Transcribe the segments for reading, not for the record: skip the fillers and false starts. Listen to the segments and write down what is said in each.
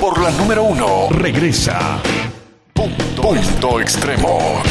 por la número 1. Regresa. Punto Extremo.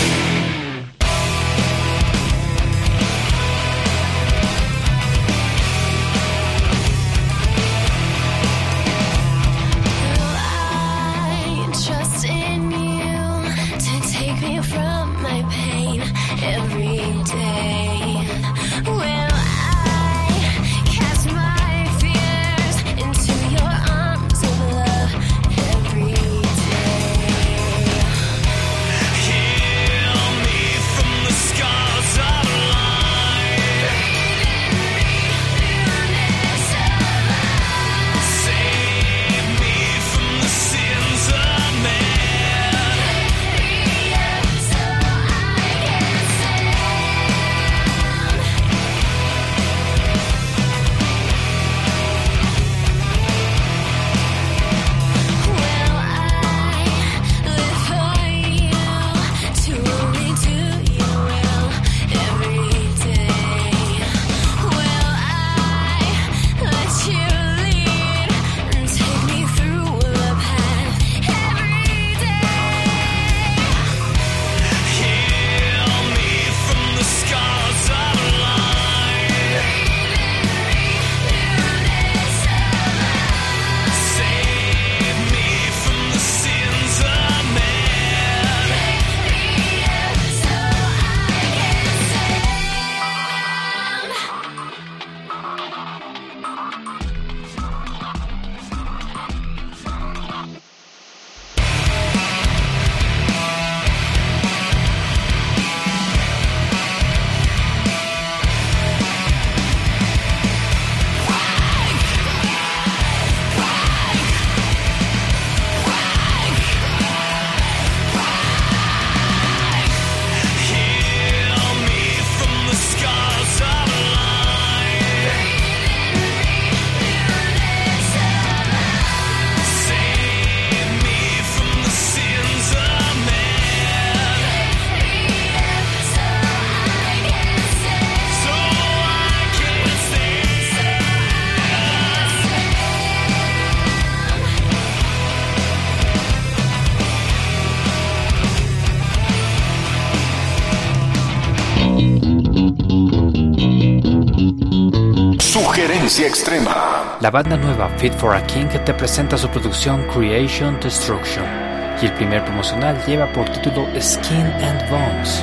Sugerencia extrema. La banda nueva Fit for a King te presenta su producción Creation Destruction y el primer promocional lleva por título Skin and Bones.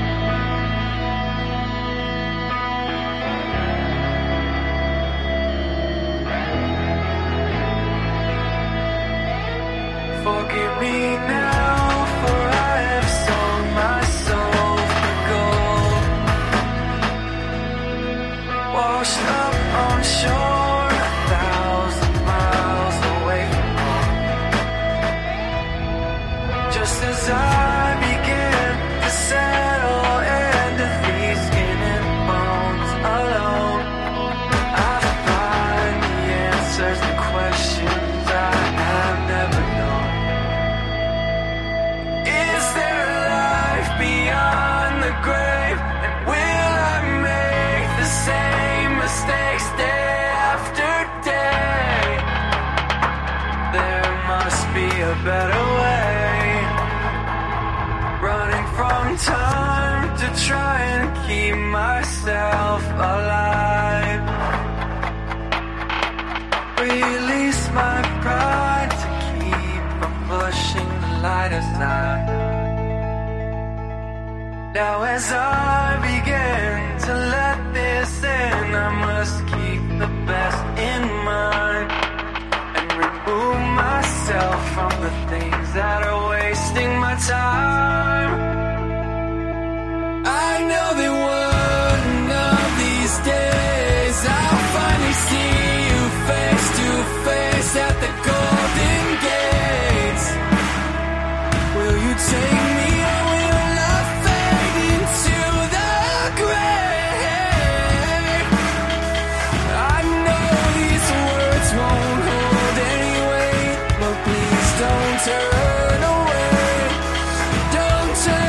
Now as I begin to let this in, I must keep the best in mind and remove myself from the things that are wasting my time. I know that one of these days I'll finally see you face to face at the Golden Gates. Will you take me? Turn away, don't turn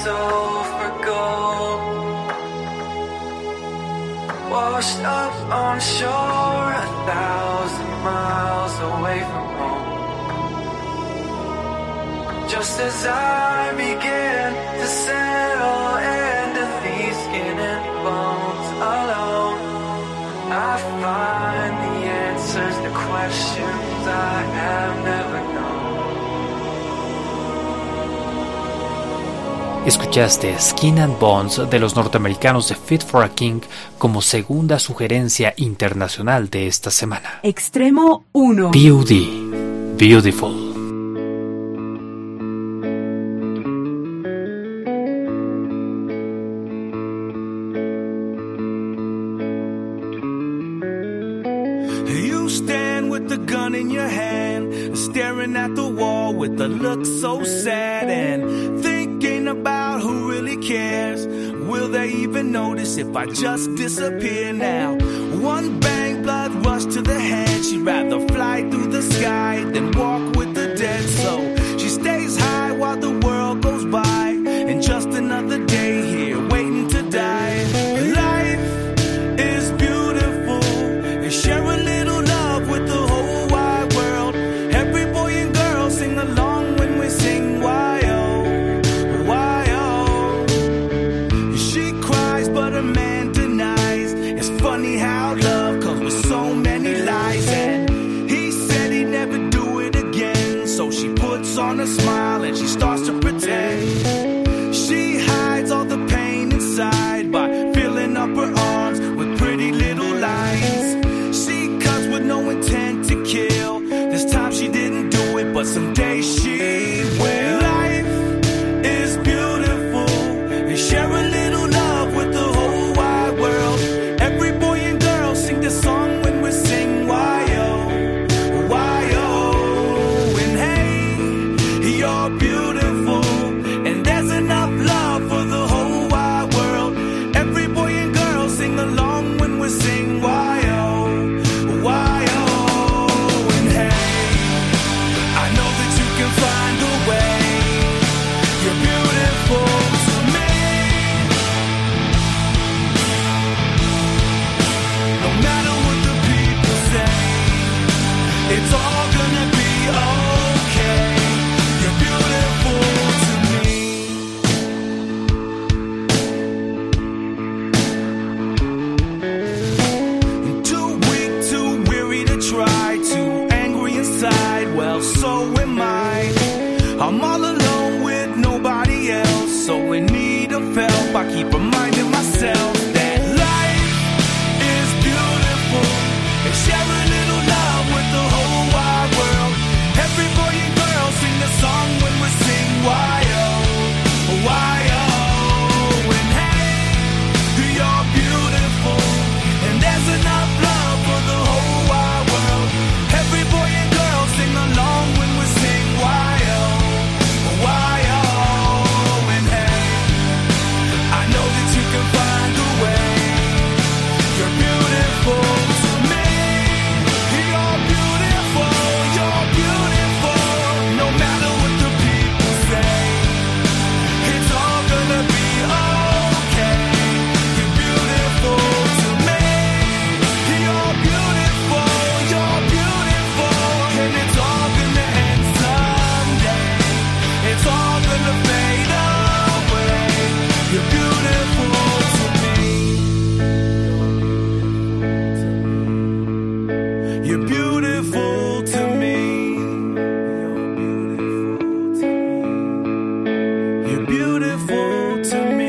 soul for gold. Washed up on shore 1,000 miles away from home. Just as I began to settle into these skin and bones alone, I find the answers to questions I have never known. Escuchaste Skin and Bones de los norteamericanos de Fit for a King como segunda sugerencia internacional de esta semana. Extremo 1. POD, Beautiful. You stand with the gun in your hand, staring at the wall with a look so sad and thinking about who really cares. Will they even notice if I just disappear now? One bang, blood rush to the head. She'd rather fly through the sky than walk with the dead. So she stays high while the world goes by, and just another day here waiting to die. Life is beautiful, and share a little love with the whole wide world. Every boy and girl sing along when we sing why-oh, why-oh. She cries but her man denies. It's funny how love comes with so many lies, and he said he'd never do it again. So she puts on a smile and she starts to pretend. She hides all the pain inside by filling up her arms with pretty little lines. She cuts with no intent to kill. This time she didn't do it, but someday she will. Life is beautiful, and share a little love with the whole wide world. Every boy and girl sing this song when we sing why-oh, why-oh. And hey, you're beautiful, and there's enough love for the whole wide world. Every boy and girl sing along when we sing why-oh, why-oh. And hey, I know that you can find a way. You're beautiful to me. No matter what the people say, it's all gonna be okay. You're beautiful to me. I'm too weak, too weary to try, too angry inside. Well, so am I. I'm all alone with nobody else, so in need of help. I keep reminding myself that life is beautiful, and share a little love with the whole wide world. Every boy and girl sing the song when we sing why-oh, why-oh. And hey, you're beautiful, and there's enough love for the whole wide world. Every boy and girl sing along when we sing why-oh, why-oh. And hey, I know that you can find a way. You're beautiful to me. You're beautiful, you're beautiful. No matter what the people say, it's all gonna be okay. You're beautiful to me. You're beautiful, you're beautiful. And it's all gonna end someday. It's all gonna fade away. You're beautiful to me. You're beautiful to me. You're beautiful to me.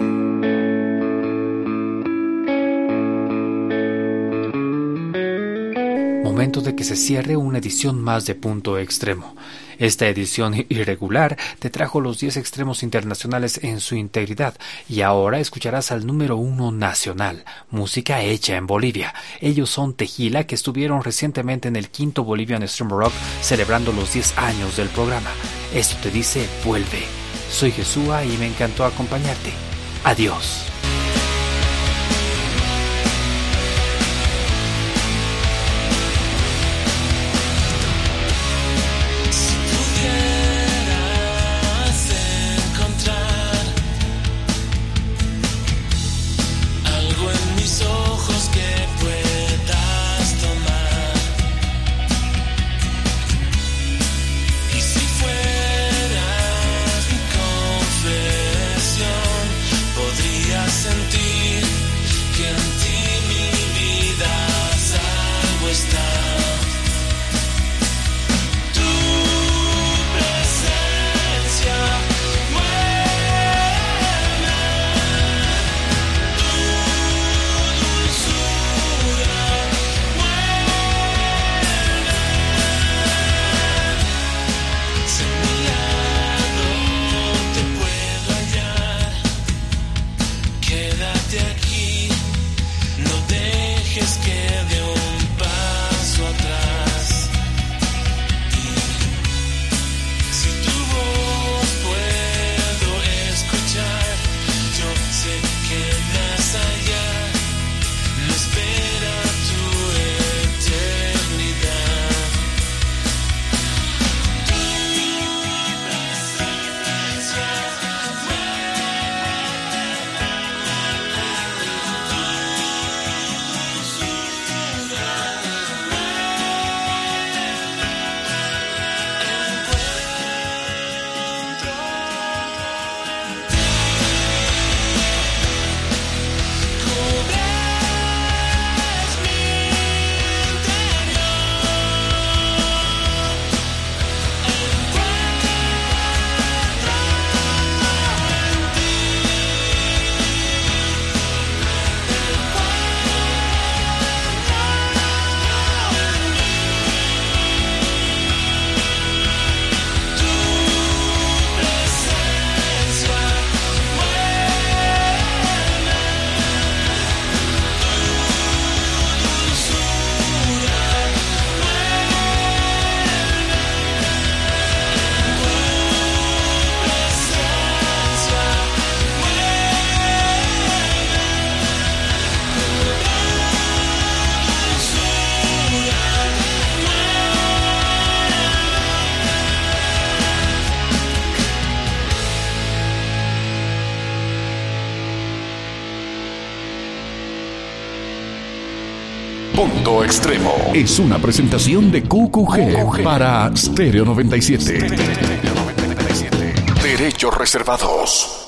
Momento de que se cierre una edición más de Punto Extremo. Esta edición irregular te trajo los 10 extremos internacionales en su integridad y ahora escucharás al número 1 nacional, música hecha en Bolivia. Ellos son Tejila, que estuvieron recientemente en el 5º Bolivian Extreme Rock celebrando los 10 años del programa. Esto te dice vuelve. Soy Jesúa y me encantó acompañarte. Adiós. Si pudieras encontrar Punto Extremo. Es una presentación de QQG para Stereo 97. Derechos reservados.